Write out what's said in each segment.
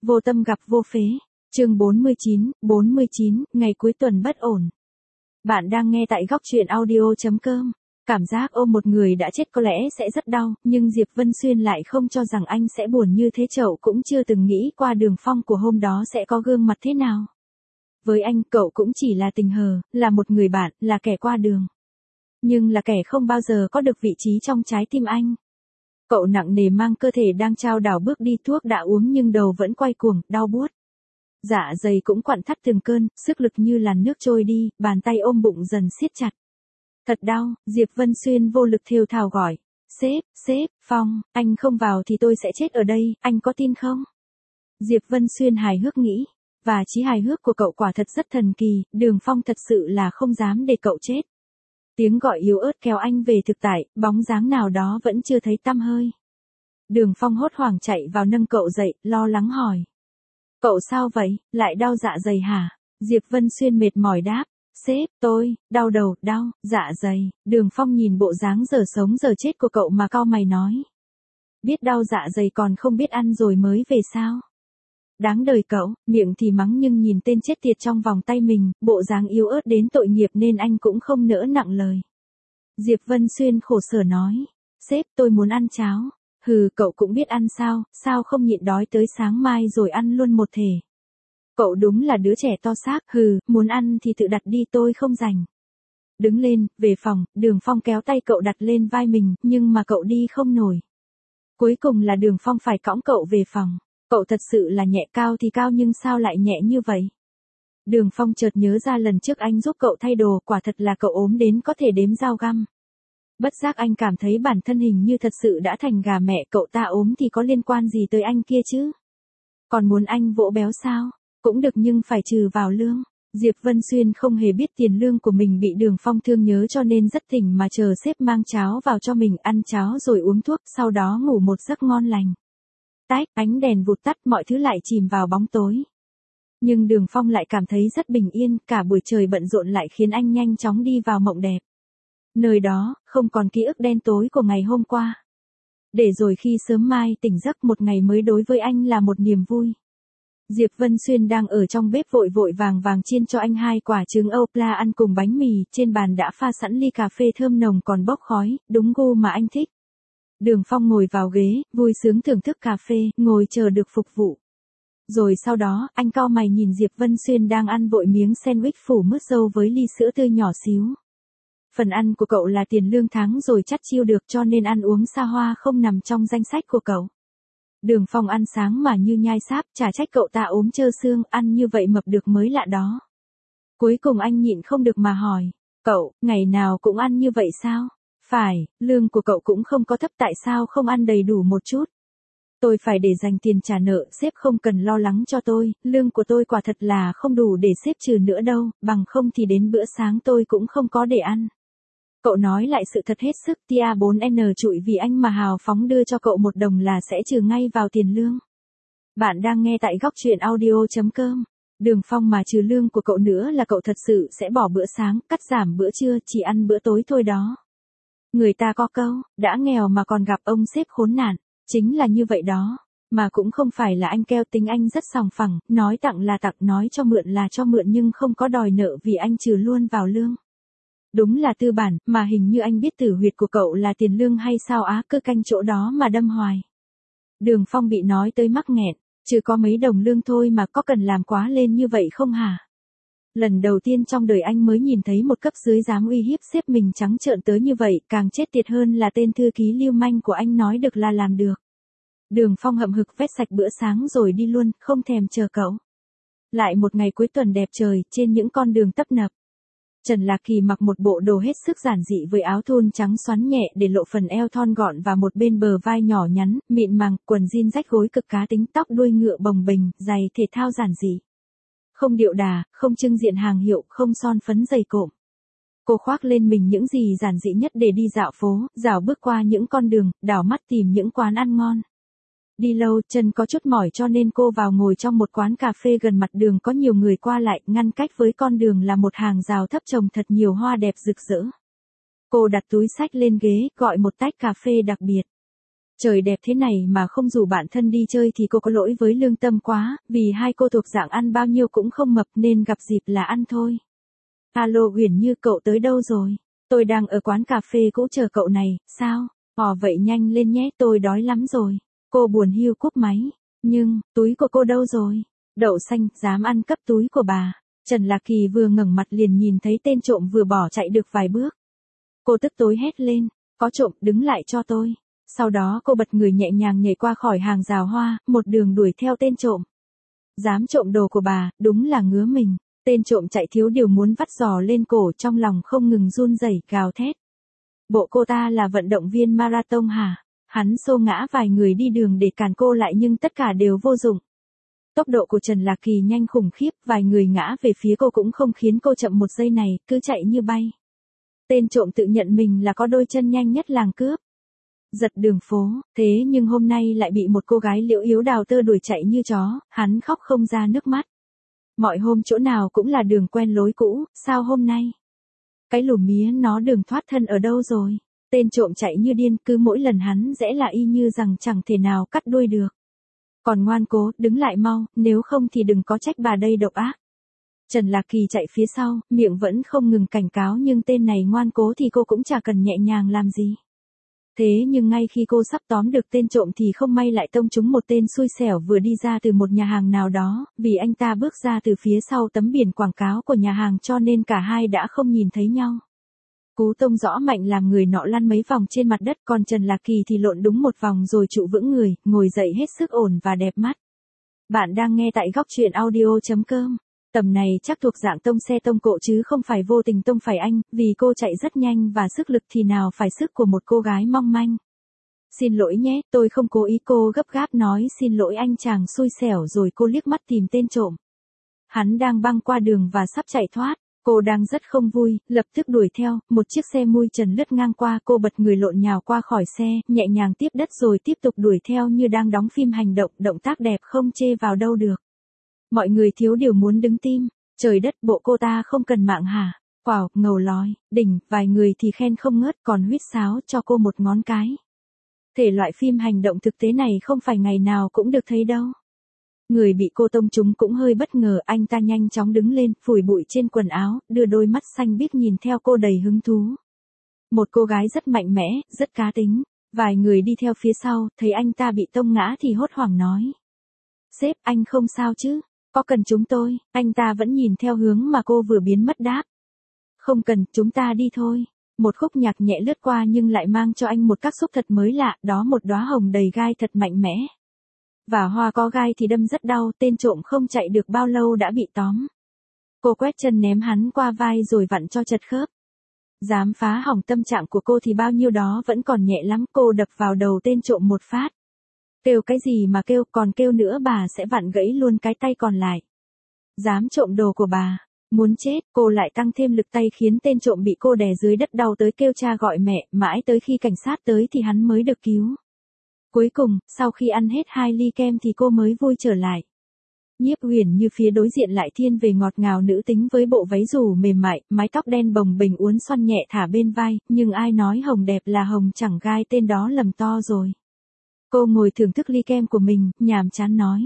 Vô tâm gặp vô phế. Chương 49, ngày cuối tuần bất ổn. Bạn đang nghe tại góc truyện audio.com. Cảm giác ôm một người đã chết có lẽ sẽ rất đau, nhưng Diệp Vân Xuyên lại không cho rằng anh sẽ buồn như thế. Cậu cũng chưa từng nghĩ qua Đường Phong của hôm đó sẽ có gương mặt thế nào. Với anh, cậu cũng chỉ là tình hờ, là một người bạn, là kẻ qua đường. Nhưng là kẻ không bao giờ có được vị trí trong trái tim anh. Cậu nặng nề mang cơ thể đang chao đảo bước đi, thuốc đã uống nhưng đầu vẫn quay cuồng, đau buốt. Dạ dày cũng quặn thắt từng cơn, sức lực như làn nước trôi đi, bàn tay ôm bụng dần siết chặt. Thật đau, Diệp Vân Xuyên vô lực thều thào gọi. Sếp, Phong, anh không vào thì tôi sẽ chết ở đây, anh có tin không? Diệp Vân Xuyên hài hước nghĩ. Và trí hài hước của cậu quả thật rất thần kỳ, Đường Phong thật sự là không dám để cậu chết. Tiếng gọi yếu ớt kéo anh về thực tại, bóng dáng nào đó vẫn chưa thấy tăm hơi. Đường Phong hốt hoảng chạy vào nâng cậu dậy, lo lắng hỏi. Cậu sao vậy, lại đau dạ dày hả? Diệp Vân Xuyên mệt mỏi đáp. Sếp, tôi, đau đầu, đau, dạ dày. Đường Phong nhìn bộ dáng giờ sống giờ chết của cậu mà cau mày nói. Biết đau dạ dày còn không biết ăn rồi mới về sao? Đáng đời cậu, miệng thì mắng nhưng nhìn tên chết tiệt trong vòng tay mình, bộ dáng yếu ớt đến tội nghiệp nên anh cũng không nỡ nặng lời. Diệp Vân Xuyên khổ sở nói. Sếp, tôi muốn ăn cháo. Hừ, cậu cũng biết ăn sao không nhịn đói tới sáng mai rồi ăn luôn một thể. Cậu đúng là đứa trẻ to xác, hừ, muốn ăn thì tự đặt đi, tôi không rảnh. Đứng lên, về phòng, Đường Phong kéo tay cậu đặt lên vai mình, nhưng mà cậu đi không nổi. Cuối cùng là Đường Phong phải cõng cậu về phòng. Cậu thật sự là nhẹ, cao thì cao nhưng sao lại nhẹ như vậy? Đường Phong chợt nhớ ra lần trước anh giúp cậu thay đồ, quả thật là cậu ốm đến có thể đếm dao găm. Bất giác anh cảm thấy bản thân hình như thật sự đã thành gà mẹ, cậu ta ốm thì có liên quan gì tới anh kia chứ? Còn muốn anh vỗ béo sao? Cũng được nhưng phải trừ vào lương. Diệp Vân Xuyên không hề biết tiền lương của mình bị Đường Phong thương nhớ cho nên rất thỉnh mà chờ sếp mang cháo vào cho mình, ăn cháo rồi uống thuốc, sau đó ngủ một giấc ngon lành. Tách, ánh đèn vụt tắt, mọi thứ lại chìm vào bóng tối. Nhưng Đường Phong lại cảm thấy rất bình yên, cả buổi trời bận rộn lại khiến anh nhanh chóng đi vào mộng đẹp. Nơi đó, không còn ký ức đen tối của ngày hôm qua. Để rồi khi sớm mai tỉnh giấc, một ngày mới đối với anh là một niềm vui. Diệp Vân Xuyên đang ở trong bếp vội vàng chiên cho anh 2 quả trứng ốp la ăn cùng bánh mì, trên bàn đã pha sẵn ly cà phê thơm nồng còn bốc khói, đúng gu mà anh thích. Đường Phong ngồi vào ghế, vui sướng thưởng thức cà phê, ngồi chờ được phục vụ. Rồi sau đó, anh cau mày nhìn Diệp Vân Xuyên đang ăn vội miếng sandwich phủ mứt dâu với ly sữa tươi nhỏ xíu. Phần ăn của cậu là tiền lương tháng rồi chắt chiu được cho nên ăn uống xa hoa không nằm trong danh sách của cậu. Đường Phong ăn sáng mà như nhai sáp, chả trách cậu ta ốm trơ xương, ăn như vậy mập được mới lạ đó. Cuối cùng anh nhịn không được mà hỏi, cậu, ngày nào cũng ăn như vậy sao? Phải, lương của cậu cũng không có thấp, tại sao không ăn đầy đủ một chút? Tôi phải để dành tiền trả nợ, sếp không cần lo lắng cho tôi, lương của tôi quả thật là không đủ để sếp trừ nữa đâu, bằng không thì đến bữa sáng tôi cũng không có để ăn. Cậu nói lại sự thật hết sức, tia 4N trụi vì anh mà hào phóng đưa cho cậu 1 đồng là sẽ trừ ngay vào tiền lương. Bạn đang nghe tại góc truyện audio.com. Đường Phong mà trừ lương của cậu nữa là cậu thật sự sẽ bỏ bữa sáng, cắt giảm bữa trưa, chỉ ăn bữa tối thôi đó. Người ta có câu, đã nghèo mà còn gặp ông sếp khốn nạn, chính là như vậy đó. Mà cũng không phải là anh keo, tính anh rất sòng phẳng, nói tặng là tặng, nói cho mượn là cho mượn nhưng không có đòi nợ vì anh trừ luôn vào lương. Đúng là tư bản, mà hình như anh biết tử huyệt của cậu là tiền lương hay sao á, cứ canh chỗ đó mà đâm hoài. Đường Phong bị nói tới mắc nghẹn, chứ có mấy đồng lương thôi mà có cần làm quá lên như vậy không hả? Lần đầu tiên trong đời anh mới nhìn thấy một cấp dưới dám uy hiếp sếp mình trắng trợn tới như vậy, càng chết tiệt hơn là tên thư ký lưu manh của anh nói được là làm được. Đường Phong hậm hực vét sạch bữa sáng rồi đi luôn, không thèm chờ cậu. Lại một ngày cuối tuần đẹp trời, trên những con đường tấp nập. Trần Lạc Kỳ mặc một bộ đồ hết sức giản dị với áo thun trắng xoắn nhẹ để lộ phần eo thon gọn và một bên bờ vai nhỏ nhắn, mịn màng, quần jean rách gối cực cá tính, tóc đuôi ngựa bồng bềnh, giày thể thao giản dị. Không điệu đà, không trưng diện hàng hiệu, không son phấn dày cộm. Cô khoác lên mình những gì giản dị nhất để đi dạo phố, dạo bước qua những con đường, đảo mắt tìm những quán ăn ngon. Đi lâu, chân có chút mỏi cho nên cô vào ngồi trong một quán cà phê gần mặt đường có nhiều người qua lại, ngăn cách với con đường là một hàng rào thấp trồng thật nhiều hoa đẹp rực rỡ. Cô đặt túi xách lên ghế, gọi một tách cà phê đặc biệt. Trời đẹp thế này mà không rủ bạn thân đi chơi thì cô có lỗi với lương tâm quá, vì hai cô thuộc dạng ăn bao nhiêu cũng không mập nên gặp dịp là ăn thôi. Alo Uyển Như, cậu tới đâu rồi? Tôi đang ở quán cà phê cũ chờ cậu này, sao? Vậy nhanh lên nhé, tôi đói lắm rồi. Cô buồn hiu cúp máy. Nhưng, túi của cô đâu rồi? Đậu xanh, dám ăn cắp túi của bà. Trần Lạc Kỳ vừa ngẩng mặt liền nhìn thấy tên trộm vừa bỏ chạy được vài bước. Cô tức tối hét lên, có trộm, đứng lại cho tôi. Sau đó cô bật người nhẹ nhàng nhảy qua khỏi hàng rào hoa, một đường đuổi theo tên trộm. Dám trộm đồ của bà, đúng là ngứa mình. Tên trộm chạy thiếu điều muốn vắt giò lên cổ, trong lòng không ngừng run rẩy gào thét. Bộ cô ta là vận động viên marathon hả? Hắn xô ngã vài người đi đường để cản cô lại nhưng tất cả đều vô dụng. Tốc độ của Trần Lạc Kỳ nhanh khủng khiếp, vài người ngã về phía cô cũng không khiến cô chậm một giây này, cứ chạy như bay. Tên trộm tự nhận mình là có đôi chân nhanh nhất làng cướp. Giật đường phố, thế nhưng hôm nay lại bị một cô gái liễu yếu đào tơ đuổi chạy như chó, hắn khóc không ra nước mắt. Mọi hôm chỗ nào cũng là đường quen lối cũ, sao hôm nay? Cái lùm mía nó đường thoát thân ở đâu rồi? Tên trộm chạy như điên, cứ mỗi lần hắn rẽ là y như rằng chẳng thể nào cắt đuôi được. Còn ngoan cố, đứng lại mau, nếu không thì đừng có trách bà đây độc ác. Trần Lạc Kỳ chạy phía sau, miệng vẫn không ngừng cảnh cáo nhưng tên này ngoan cố thì cô cũng chả cần nhẹ nhàng làm gì. Thế nhưng ngay khi cô sắp tóm được tên trộm thì không may lại tông trúng một tên xui xẻo vừa đi ra từ một nhà hàng nào đó, vì anh ta bước ra từ phía sau tấm biển quảng cáo của nhà hàng cho nên cả hai đã không nhìn thấy nhau. Cú tông rõ mạnh làm người nọ lăn mấy vòng trên mặt đất, còn Trần Lạc Kỳ thì lộn đúng một vòng rồi trụ vững người, ngồi dậy hết sức ổn và đẹp mắt. Bạn đang nghe tại góc truyện audio.com. Tầm này chắc thuộc dạng tông xe tông cộ chứ không phải vô tình tông phải anh, vì cô chạy rất nhanh và sức lực thì nào phải sức của một cô gái mong manh. Xin lỗi nhé, tôi không cố ý, cô gấp gáp nói xin lỗi anh chàng xui xẻo rồi cô liếc mắt tìm tên trộm. Hắn đang băng qua đường và sắp chạy thoát. Cô đang rất không vui, lập tức đuổi theo, một chiếc xe mui trần lướt ngang qua, cô bật người lộn nhào qua khỏi xe, nhẹ nhàng tiếp đất rồi tiếp tục đuổi theo như đang đóng phim hành động, động tác đẹp không chê vào đâu được. Mọi người thiếu điều muốn đứng tim, trời đất, bộ cô ta không cần mạng hả? Wow, ngầu lói, đỉnh, vài người thì khen không ngớt còn huýt sáo cho cô một ngón cái. Thể loại phim hành động thực tế này không phải ngày nào cũng được thấy đâu. Người bị cô tông trúng cũng hơi bất ngờ, anh ta nhanh chóng đứng lên, phủi bụi trên quần áo, đưa đôi mắt xanh biếc nhìn theo cô đầy hứng thú. Một cô gái rất mạnh mẽ, rất cá tính. Vài người đi theo phía sau, thấy anh ta bị tông ngã thì hốt hoảng nói. Sếp, anh không sao chứ? Có cần chúng tôi? Anh ta vẫn nhìn theo hướng mà cô vừa biến mất đáp. Không cần, chúng ta đi thôi. Một khúc nhạc nhẹ lướt qua nhưng lại mang cho anh một cảm xúc thật mới lạ, đó một đóa hồng đầy gai thật mạnh mẽ. Và hoa có gai thì đâm rất đau, tên trộm không chạy được bao lâu đã bị tóm. Cô quét chân ném hắn qua vai rồi vặn cho chật khớp. Dám phá hỏng tâm trạng của cô thì bao nhiêu đó vẫn còn nhẹ lắm, cô đập vào đầu tên trộm một phát. Kêu cái gì mà kêu, còn kêu nữa bà sẽ vặn gãy luôn cái tay còn lại. Dám trộm đồ của bà, muốn chết, cô lại tăng thêm lực tay khiến tên trộm bị cô đè dưới đất đau tới kêu cha gọi mẹ, mãi tới khi cảnh sát tới thì hắn mới được cứu. Cuối cùng, sau khi ăn hết 2 ly kem thì cô mới vui trở lại. Nhiếp Huyền Như phía đối diện lại thiên về ngọt ngào nữ tính với bộ váy dù mềm mại, mái tóc đen bồng bềnh uốn xoăn nhẹ thả bên vai, nhưng ai nói hồng đẹp là hồng chẳng gai, tên đó lầm to rồi. Cô ngồi thưởng thức ly kem của mình, nhàm chán nói.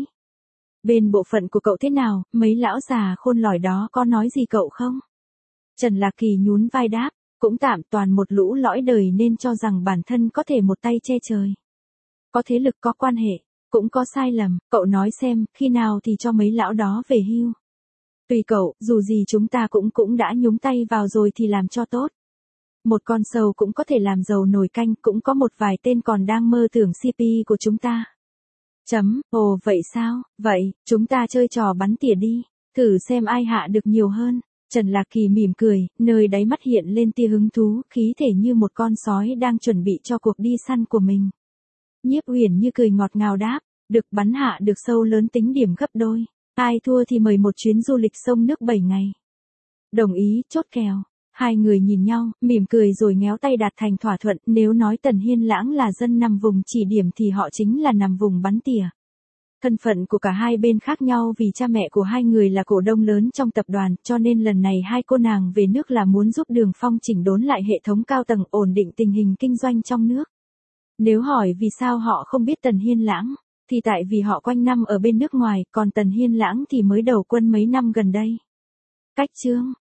Bên bộ phận của cậu thế nào, mấy lão già khôn lỏi đó có nói gì cậu không? Trần Lạc Kỳ nhún vai đáp, cũng tạm, toàn một lũ lõi đời nên cho rằng bản thân có thể một tay che trời. Có thế lực, có quan hệ, cũng có sai lầm, cậu nói xem, khi nào thì cho mấy lão đó về hưu. Tùy cậu, dù gì chúng ta cũng đã nhúng tay vào rồi thì làm cho tốt. Một con sâu cũng có thể làm dầu nồi canh, cũng có một vài tên còn đang mơ tưởng CP của chúng ta. Ồ vậy sao, vậy, chúng ta chơi trò bắn tỉa đi, thử xem ai hạ được nhiều hơn. Trần Lạc Kỳ mỉm cười, nơi đáy mắt hiện lên tia hứng thú, khí thể như một con sói đang chuẩn bị cho cuộc đi săn của mình. Nhiếp Huyền Như cười ngọt ngào đáp, được bắn hạ được sâu lớn tính điểm gấp đôi, ai thua thì mời một chuyến du lịch sông nước 7 ngày. Đồng ý, chốt kèo. Hai người nhìn nhau, mỉm cười rồi nhéo tay đạt thành thỏa thuận, nếu nói Tần Hiên Lãng là dân nằm vùng chỉ điểm thì họ chính là nằm vùng bắn tỉa. Thân phận của cả hai bên khác nhau vì cha mẹ của hai người là cổ đông lớn trong tập đoàn, cho nên lần này hai cô nàng về nước là muốn giúp Đường Phong chỉnh đốn lại hệ thống cao tầng, ổn định tình hình kinh doanh trong nước. Nếu hỏi vì sao họ không biết Tần Hiên Lãng, thì tại vì họ quanh năm ở bên nước ngoài, còn Tần Hiên Lãng thì mới đầu quân mấy năm gần đây. Cách chương